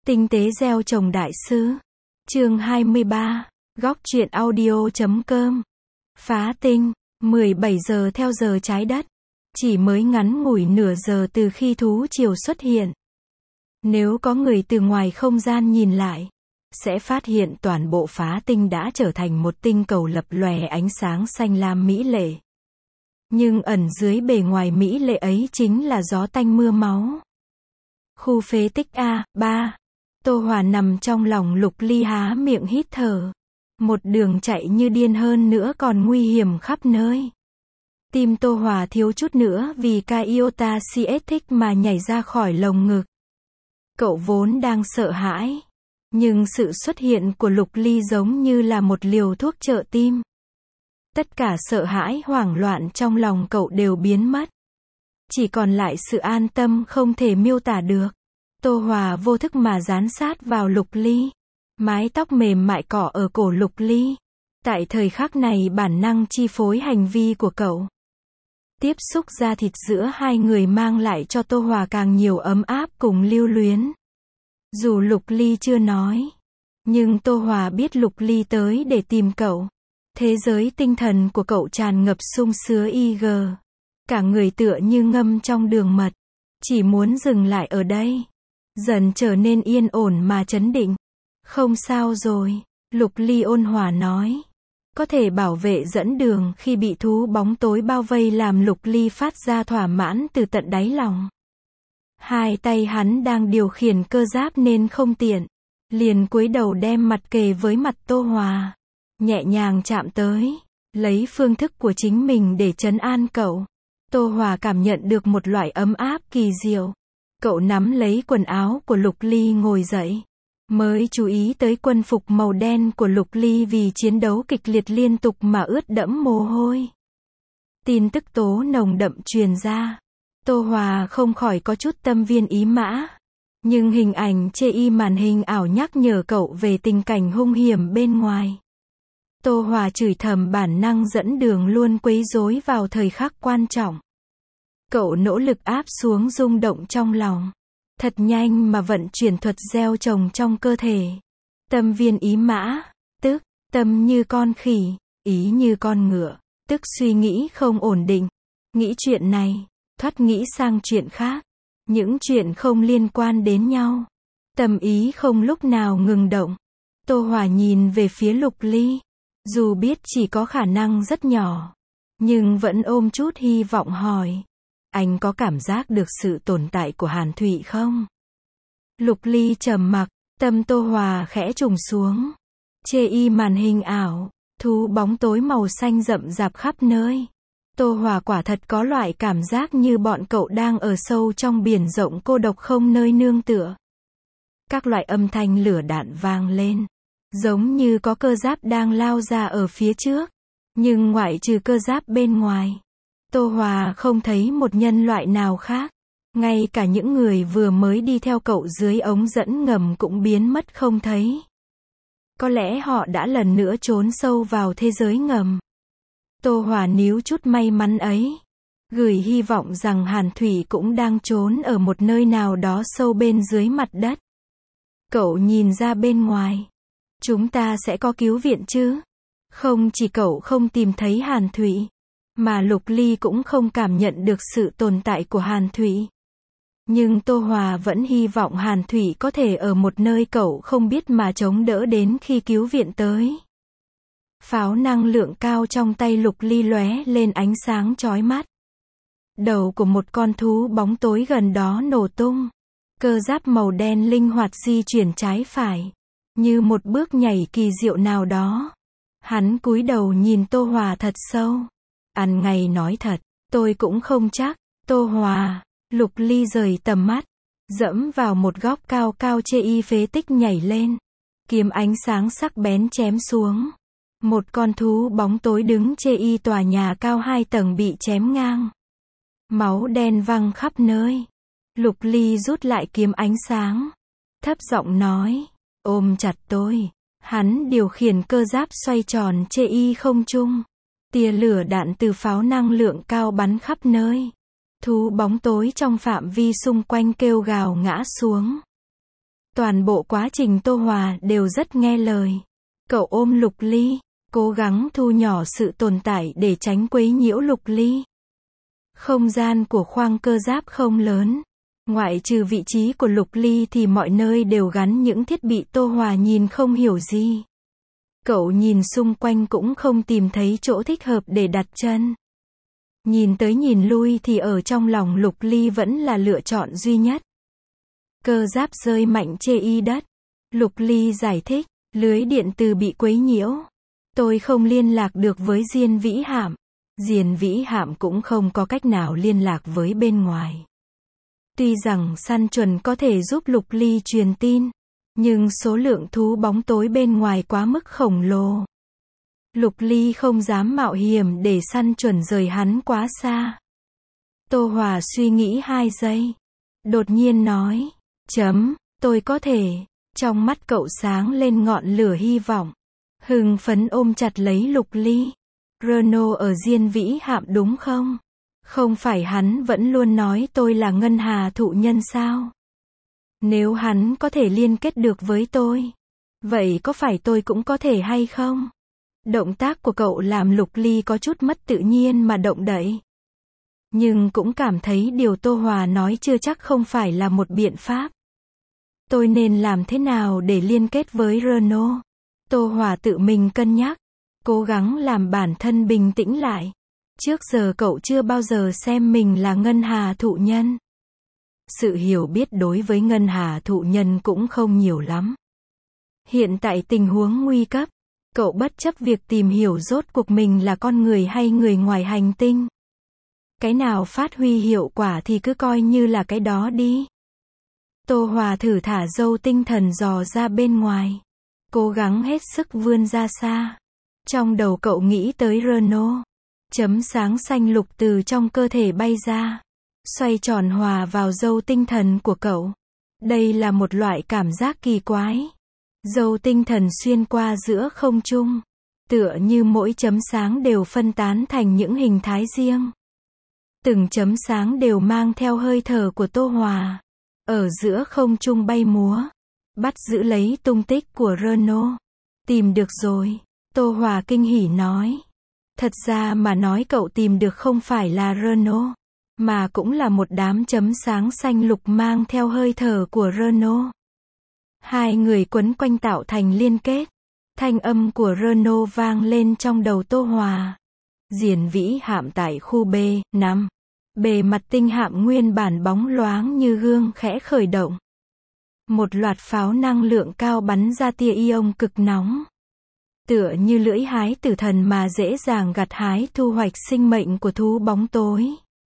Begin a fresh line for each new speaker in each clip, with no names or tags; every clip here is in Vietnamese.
Tinh tế gieo trồng đại sư. Chương 23. Góc truyện audio.com. Phá tinh. 17 giờ theo giờ trái đất. Chỉ mới ngắn ngủi nửa giờ từ khi thú triều xuất hiện. Nếu có người từ ngoài không gian nhìn lại, sẽ phát hiện toàn bộ phá tinh đã trở thành một tinh cầu lập lòe ánh sáng xanh lam mỹ lệ. Nhưng ẩn dưới bề ngoài mỹ lệ ấy chính là gió tanh mưa máu. Khu phế tích A3. Tô Hòa nằm trong lòng Lục Ly há miệng hít thở. Một đường chạy như điên hơn nữa còn nguy hiểm khắp nơi. Tim Tô Hòa thiếu chút nữa vì ca iota siết mà nhảy ra khỏi lồng ngực. Cậu vốn đang sợ hãi. Nhưng sự xuất hiện của Lục Ly giống như là một liều thuốc trợ tim. Tất cả sợ hãi hoảng loạn trong lòng cậu đều biến mất. Chỉ còn lại sự an tâm không thể miêu tả được. Tô Hòa vô thức mà dán sát vào Lục Ly. Mái tóc mềm mại cỏ ở cổ Lục Ly. Tại thời khắc này bản năng chi phối hành vi của cậu. Tiếp xúc da thịt giữa hai người mang lại cho Tô Hòa càng nhiều ấm áp cùng lưu luyến. Dù Lục Ly chưa nói, nhưng Tô Hòa biết Lục Ly tới để tìm cậu. Thế giới tinh thần của cậu tràn ngập sung sướng IG. Cả người tựa như ngâm trong đường mật. Chỉ muốn dừng lại ở đây. Dần trở nên yên ổn mà trấn định. Không sao rồi, Lục Ly ôn hòa nói. Có thể bảo vệ dẫn đường khi bị thú bóng tối bao vây làm Lục Ly phát ra thỏa mãn từ tận đáy lòng. Hai tay hắn đang điều khiển cơ giáp nên không tiện. Liền cúi đầu đem mặt kề với mặt Tô Hòa. Nhẹ nhàng chạm tới. Lấy phương thức của chính mình để trấn an cậu. Tô Hòa cảm nhận được một loại ấm áp kỳ diệu. Cậu nắm lấy quần áo của Lục Ly ngồi dậy. Mới chú ý tới quân phục màu đen của Lục Ly vì chiến đấu kịch liệt liên tục mà ướt đẫm mồ hôi. Tin tức tố nồng đậm truyền ra. Tô Hòa không khỏi có chút tâm viên ý mã. Nhưng hình ảnh chê y màn hình ảo nhắc nhở cậu về tình cảnh hung hiểm bên ngoài. Tô Hòa chửi thầm bản năng dẫn đường luôn quấy rối vào thời khắc quan trọng. Cậu nỗ lực áp xuống rung động trong lòng. Thật nhanh mà vận chuyển thuật gieo trồng trong cơ thể. Tâm viên ý mã, tức, tâm như con khỉ, ý như con ngựa, tức suy nghĩ không ổn định. Nghĩ chuyện này, thoát nghĩ sang chuyện khác. Những chuyện không liên quan đến nhau. Tâm ý không lúc nào ngừng động. Tô Hòa nhìn về phía Lục Ly. Dù biết chỉ có khả năng rất nhỏ. Nhưng vẫn ôm chút hy vọng hỏi. Anh có cảm giác được sự tồn tại của Hàn Thụy không? Lục Ly trầm mặc, tâm Tô Hòa khẽ trùng xuống. Chê y màn hình ảo, thú bóng tối màu xanh rậm rạp khắp nơi. Tô Hòa quả thật có loại cảm giác như bọn cậu đang ở sâu trong biển rộng cô độc không nơi nương tựa. Các loại âm thanh lửa đạn vang lên. Giống như có cơ giáp đang lao ra ở phía trước. Nhưng ngoại trừ cơ giáp bên ngoài. Tô Hòa không thấy một nhân loại nào khác. Ngay cả những người vừa mới đi theo cậu dưới ống dẫn ngầm cũng biến mất không thấy. Có lẽ họ đã lần nữa trốn sâu vào thế giới ngầm. Tô Hòa níu chút may mắn ấy. Gửi hy vọng rằng Hàn Thủy cũng đang trốn ở một nơi nào đó sâu bên dưới mặt đất. Cậu nhìn ra bên ngoài. Chúng ta sẽ có cứu viện chứ? Không chỉ cậu không tìm thấy Hàn Thủy. Mà Lục Ly cũng không cảm nhận được sự tồn tại của Hàn Thủy. Nhưng Tô Hòa vẫn hy vọng Hàn Thủy có thể ở một nơi cậu không biết mà chống đỡ đến khi cứu viện tới. Pháo năng lượng cao trong tay Lục Ly lóe lên ánh sáng chói mắt. Đầu của một con thú bóng tối gần đó nổ tung. Cơ giáp màu đen linh hoạt di chuyển trái phải. Như một bước nhảy kỳ diệu nào đó. Hắn cúi đầu nhìn Tô Hòa thật sâu. Ăn ngay nói thật, tôi cũng không chắc. Tô Hòa, Lục Ly rời tầm mắt. Dẫm vào một góc cao cao chê y phế tích nhảy lên. Kiếm ánh sáng sắc bén chém xuống. Một con thú bóng tối đứng chê y tòa nhà cao 2 tầng bị chém ngang. Máu đen văng khắp nơi. Lục Ly rút lại kiếm ánh sáng. Thấp giọng nói, ôm chặt tôi. Hắn điều khiển cơ giáp xoay tròn chê y không trung. Tia lửa đạn từ pháo năng lượng cao bắn khắp nơi. Thú bóng tối trong phạm vi xung quanh kêu gào ngã xuống. Toàn bộ quá trình Tô Hòa đều rất nghe lời. Cậu ôm Lục Ly, cố gắng thu nhỏ sự tồn tại để tránh quấy nhiễu Lục Ly. Không gian của khoang cơ giáp không lớn. Ngoại trừ vị trí của Lục Ly thì mọi nơi đều gắn những thiết bị Tô Hòa nhìn không hiểu gì. Cậu nhìn xung quanh cũng không tìm thấy chỗ thích hợp để đặt chân. Nhìn tới nhìn lui thì ở trong lòng Lục Ly vẫn là lựa chọn duy nhất. Cơ giáp rơi mạnh chê y đất. Lục Ly giải thích, lưới điện từ bị quấy nhiễu. Tôi không liên lạc được với Diên Vĩ Hạm. Diên Vĩ Hạm cũng không có cách nào liên lạc với bên ngoài. Tuy rằng săn chuẩn có thể giúp Lục Ly truyền tin, nhưng số lượng thú bóng tối bên ngoài quá mức khổng lồ. Lục Ly không dám mạo hiểm để săn chuẩn rời hắn quá xa. Tô Hòa suy nghĩ 2 giây. Đột nhiên nói, tôi có thể. Trong mắt cậu sáng lên ngọn lửa hy vọng. Hưng phấn ôm chặt lấy Lục Ly. Renault ở Diên Vĩ Hạm đúng không? Không phải hắn vẫn luôn nói tôi là ngân hà thụ nhân sao? Nếu hắn có thể liên kết được với tôi, vậy có phải tôi cũng có thể hay không? Động tác của cậu làm Lục Ly có chút mất tự nhiên mà động đậy. Nhưng cũng cảm thấy điều Tô Hòa nói chưa chắc không phải là một biện pháp. Tôi nên làm thế nào để liên kết với Renault? Tô Hòa tự mình cân nhắc, cố gắng làm bản thân bình tĩnh lại. Trước giờ cậu chưa bao giờ xem mình là ngân hà thụ nhân. Sự hiểu biết đối với ngân hà thụ nhân cũng không nhiều lắm. Hiện tại tình huống nguy cấp, cậu bất chấp việc tìm hiểu rốt cuộc mình là con người hay người ngoài hành tinh. Cái nào phát huy hiệu quả thì cứ coi như là cái đó đi. Tô Hòa thử thả dâu tinh thần dò ra bên ngoài. Cố gắng hết sức vươn ra xa. Trong đầu cậu nghĩ tới Renault. Chấm sáng xanh lục từ trong cơ thể bay ra. Xoay tròn hòa vào dâu tinh thần của cậu. Đây là một loại cảm giác kỳ quái. Dâu tinh thần xuyên qua giữa không trung. Tựa như mỗi chấm sáng đều phân tán thành những hình thái riêng. Từng chấm sáng đều mang theo hơi thở của Tô Hòa. Ở giữa không trung bay múa. Bắt giữ lấy tung tích của Renault. Tìm được rồi. Tô Hòa kinh hỉ nói. Thật ra mà nói cậu tìm được không phải là Renault, mà cũng là một đám chấm sáng xanh lục mang theo hơi thở của Renault. Hai người quấn quanh tạo thành liên kết. Thanh âm của Renault vang lên trong đầu Tô Hòa. Diên Vĩ Hạm tại khu B5. Bề mặt tinh hạm nguyên bản bóng loáng như gương khẽ khởi động. Một loạt pháo năng lượng cao bắn ra tia ion cực nóng. Tựa như lưỡi hái tử thần mà dễ dàng gặt hái thu hoạch sinh mệnh của thú bóng tối.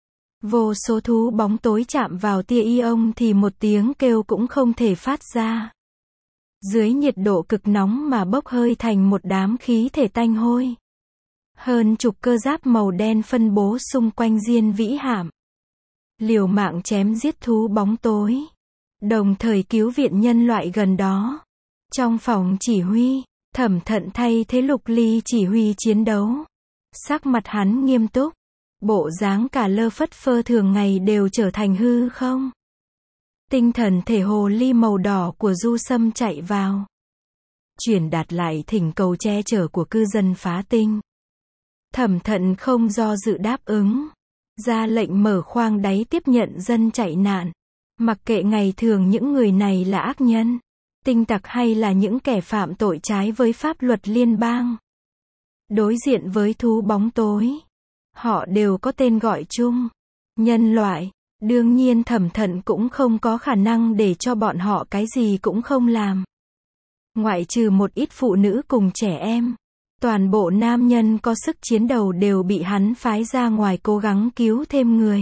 Vô số thú bóng tối chạm vào tia ion thì một tiếng kêu cũng không thể phát ra. Dưới nhiệt độ cực nóng mà bốc hơi thành một đám khí thể tanh hôi. Hơn chục cơ giáp màu đen phân bố xung quanh Diên Vĩ Hạm. Liều mạng chém giết thú bóng tối. Đồng thời cứu viện nhân loại gần đó. Trong phòng chỉ huy, Thẩm Thận thay thế Lục Ly chỉ huy chiến đấu. Sắc mặt hắn nghiêm túc. Bộ dáng cả lơ phất phơ thường ngày đều trở thành hư không. Tinh thần thể hồ ly màu đỏ của Du Sâm chạy vào. Truyền đạt lại thỉnh cầu che chở của cư dân phá tinh. Thẩm Thận không do dự đáp ứng. Ra lệnh mở khoang đáy tiếp nhận dân chạy nạn. Mặc kệ ngày thường những người này là ác nhân, tinh tặc hay là những kẻ phạm tội trái với pháp luật liên bang. Đối diện với thú bóng tối, họ đều có tên gọi chung. Nhân loại. Đương nhiên Thẩm Thận cũng không có khả năng để cho bọn họ cái gì cũng không làm. Ngoại trừ một ít phụ nữ cùng trẻ em. Toàn bộ nam nhân có sức chiến đầu đều bị hắn phái ra ngoài cố gắng cứu thêm người.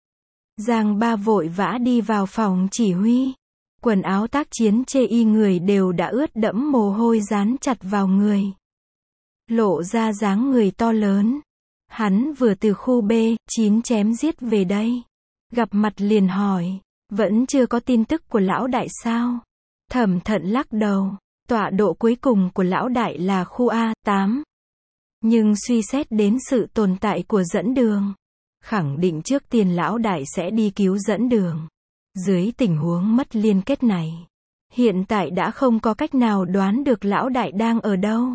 Giang Ba vội vã đi vào phòng chỉ huy. Quần áo tác chiến chê y người đều đã ướt đẫm mồ hôi dán chặt vào người. Lộ ra dáng người to lớn. Hắn vừa từ khu B9 chém giết về đây. Gặp mặt liền hỏi, vẫn chưa có tin tức của lão đại sao? Thẩm Thận lắc đầu, tọa độ cuối cùng của lão đại là khu A8. Nhưng suy xét đến sự tồn tại của dẫn đường, khẳng định trước tiên lão đại sẽ đi cứu dẫn đường. Dưới tình huống mất liên kết này, Hiện tại đã không có cách nào đoán được lão đại đang ở đâu.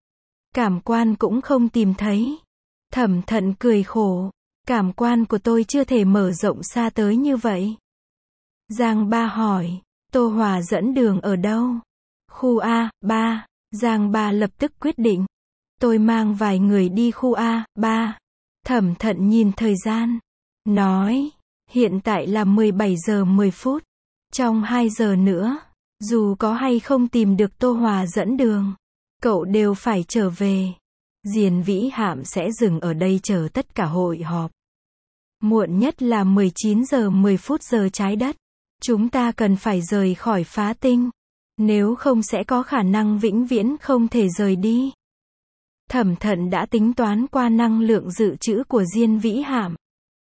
Cảm quan cũng không tìm thấy. Thẩm Thận cười khổ. Cảm quan của tôi chưa thể mở rộng xa tới như vậy. Giang Ba hỏi, Tô Hòa dẫn đường ở đâu? Khu A, 3. Giang Ba lập tức quyết định. Tôi mang vài người đi khu A, 3. Thẩm Thận nhìn thời gian. Nói, hiện tại là 17 giờ 10 phút. Trong 2 giờ nữa, dù có hay không tìm được Tô Hòa dẫn đường, cậu đều phải trở về. Diền Vĩ Hạm sẽ dừng ở đây chờ tất cả hội họp. Muộn nhất là 19 giờ 10 phút giờ trái đất. Chúng ta cần phải rời khỏi phá tinh. Nếu không sẽ có khả năng vĩnh viễn không thể rời đi. Thẩm Thận đã tính toán qua năng lượng dự trữ của Diên Vĩ Hạm.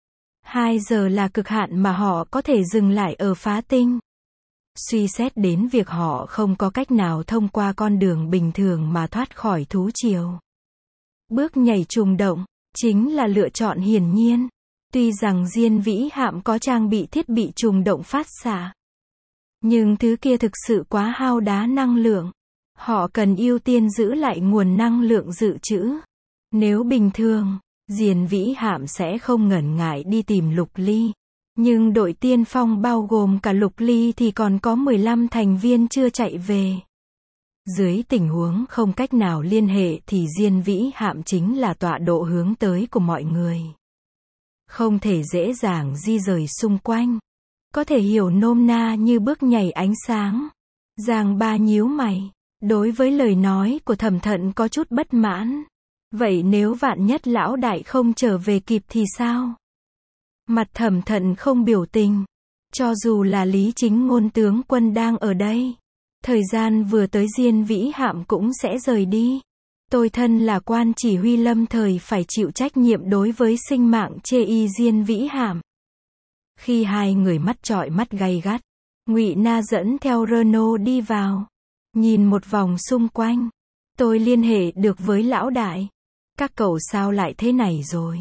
2 giờ là cực hạn mà họ có thể dừng lại ở phá tinh. Suy xét đến việc họ không có cách nào thông qua con đường bình thường mà thoát khỏi thú triều. Bước nhảy trùng động, chính là lựa chọn hiển nhiên. Tuy rằng Diên Vĩ Hạm có trang bị thiết bị trùng động phát xạ, nhưng thứ kia thực sự quá hao đá năng lượng. Họ cần ưu tiên giữ lại nguồn năng lượng dự trữ. Nếu bình thường, Diên Vĩ Hạm sẽ không ngần ngại đi tìm Lục Ly. Nhưng đội tiên phong bao gồm cả Lục Ly thì còn có 15 thành viên chưa chạy về. Dưới tình huống không cách nào liên hệ thì Diên Vĩ Hạm chính là tọa độ hướng tới của mọi người. Không thể dễ dàng di rời xung quanh. Có thể hiểu nôm na như bước nhảy ánh sáng. Giang Ba nhíu mày. Đối với lời nói của Thẩm Thận có chút bất mãn. Vậy nếu vạn nhất lão đại không trở về kịp thì sao? Mặt Thẩm Thận không biểu tình. Cho dù là Lý Chính Ngôn tướng quân đang ở đây, thời gian vừa tới Diên Vĩ Hạm cũng sẽ rời đi. Tôi thân là quan chỉ huy lâm thời phải chịu trách nhiệm đối với sinh mạng chê y Diên Vĩ Hạm. Khi hai người mắt chọi mắt gay gắt, Ngụy Na dẫn theo Renault đi vào. Nhìn một vòng xung quanh. Tôi liên hệ được với lão đại. Các cậu sao lại thế này rồi?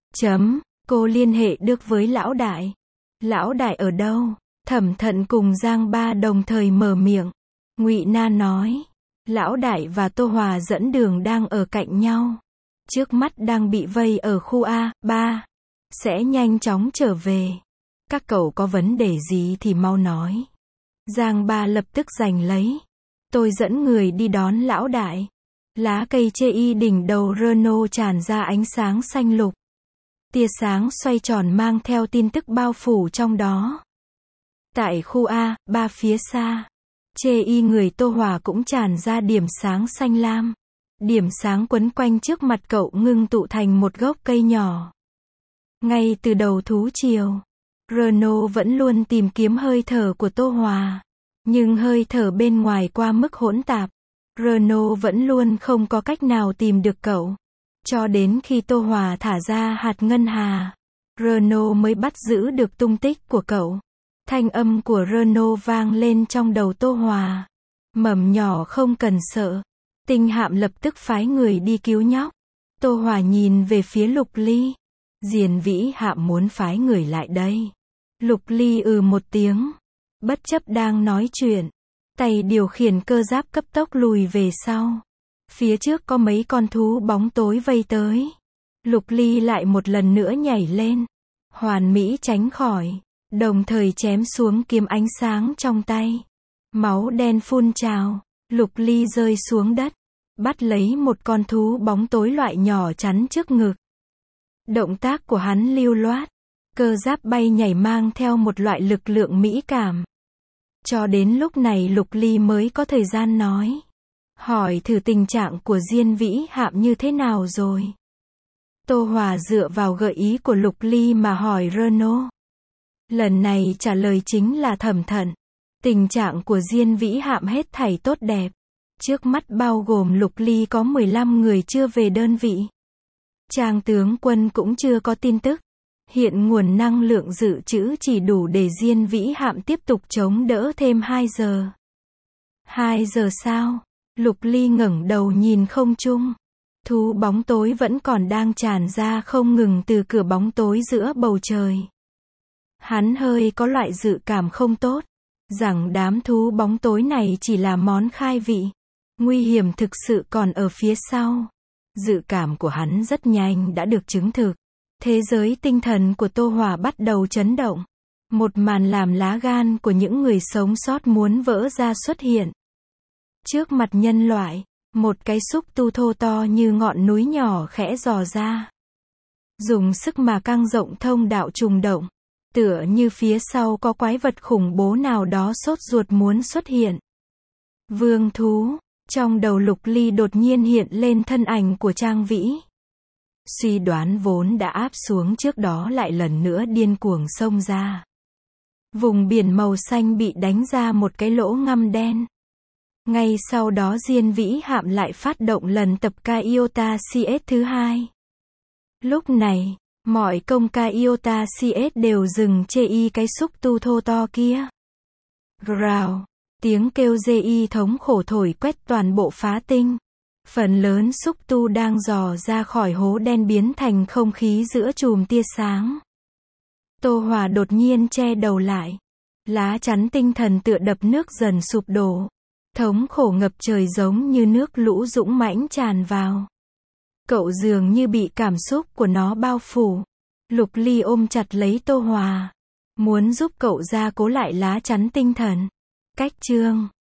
Cô liên hệ được với lão đại. Lão đại ở đâu? Thẩm Thận cùng Giang Ba đồng thời mở miệng. Ngụy Na nói. Lão đại và Tô Hòa dẫn đường đang ở cạnh nhau. Trước mắt đang bị vây ở khu A, 3. Sẽ nhanh chóng trở về. Các cậu có vấn đề gì thì mau nói. Giang Ba lập tức giành lấy. Tôi dẫn người đi đón lão đại. Lá cây chê y đỉnh đầu Renault tràn ra ánh sáng xanh lục. Tia sáng xoay tròn mang theo tin tức bao phủ trong đó. Tại khu A, 3 phía xa, chê y người Tô Hòa cũng tràn ra điểm sáng xanh lam. Điểm sáng quấn quanh trước mặt cậu ngưng tụ thành một gốc cây nhỏ. Ngay từ đầu thú triều, Renault vẫn luôn tìm kiếm hơi thở của Tô Hòa. Nhưng hơi thở bên ngoài qua mức hỗn tạp. Renault vẫn luôn không có cách nào tìm được cậu. Cho đến khi Tô Hòa thả ra hạt ngân hà, Renault mới bắt giữ được tung tích của cậu. Thanh âm của Renault vang lên trong đầu Tô Hòa. Mầm nhỏ không cần sợ. Tinh Hạm lập tức phái người đi cứu nhóc. Tô Hòa nhìn về phía Lục Ly. Diền Vĩ Hạm muốn phái người lại đây. Lục Ly một tiếng. Bất chấp đang nói chuyện, tay điều khiển cơ giáp cấp tốc lùi về sau. Phía trước có mấy con thú bóng tối vây tới. Lục Ly lại một lần nữa nhảy lên. Hoàn mỹ tránh khỏi. Đồng thời chém xuống kiếm ánh sáng trong tay. Máu đen phun trào. Lục Ly rơi xuống đất. Bắt lấy một con thú bóng tối loại nhỏ chắn trước ngực. Động tác của hắn lưu loát. Cơ giáp bay nhảy mang theo một loại lực lượng mỹ cảm. Cho đến lúc này Lục Ly mới có thời gian nói. Hỏi thử tình trạng của Diên Vĩ Hạm như thế nào rồi? Tô Hòa dựa vào gợi ý của Lục Ly mà hỏi Renault. Lần này trả lời chính là Thẩm Thận. Tình trạng của Diên Vĩ Hạm hết thảy tốt đẹp. Trước mắt bao gồm Lục Ly có 15 người chưa về đơn vị. Trang tướng quân cũng chưa có tin tức. Hiện nguồn năng lượng dự trữ chỉ đủ để Diên Vĩ Hạm tiếp tục chống đỡ thêm 2 giờ. 2 giờ sao? Lục Ly ngẩng đầu nhìn không trung. Thú bóng tối vẫn còn đang tràn ra không ngừng từ cửa bóng tối giữa bầu trời. Hắn hơi có loại dự cảm không tốt. rằng đám thú bóng tối này chỉ là món khai vị. Nguy hiểm thực sự còn ở phía sau. Dự cảm của hắn rất nhanh đã được chứng thực. Thế giới tinh thần của Tô Hòa bắt đầu chấn động. Một màn làm lá gan của những người sống sót muốn vỡ ra xuất hiện. Trước mặt nhân loại, một cái xúc tu thô to như ngọn núi nhỏ khẽ dò ra. Dùng sức mà căng rộng thông đạo trùng động. Tựa như phía sau có quái vật khủng bố nào đó sốt ruột muốn xuất hiện. Vương thú. Trong đầu Lục Ly đột nhiên hiện lên thân ảnh của Trang Vĩ. Suy đoán vốn đã áp xuống trước đó lại lần nữa điên cuồng xông ra. Vùng biển màu xanh bị đánh ra một cái lỗ ngăm đen. Ngay sau đó Diên Vĩ Hạm lại phát động lần tập ca Iota CS thứ hai. Lúc này, mọi công ca Iota CS đều dừng chê y cái xúc tu thô to kia. Rào, tiếng kêu dê y thống khổ thổi quét toàn bộ phá tinh. Phần lớn xúc tu đang dò ra khỏi hố đen biến thành không khí giữa chùm tia sáng. Tô Hòa đột nhiên che đầu lại. Lá chắn tinh thần tựa đập nước dần sụp đổ. Thống khổ ngập trời giống như nước lũ dũng mãnh tràn vào. Cậu dường như bị cảm xúc của nó bao phủ. Lục Ly ôm chặt lấy Tô Hòa. Muốn giúp cậu gia cố lại lá chắn tinh thần. Cách chương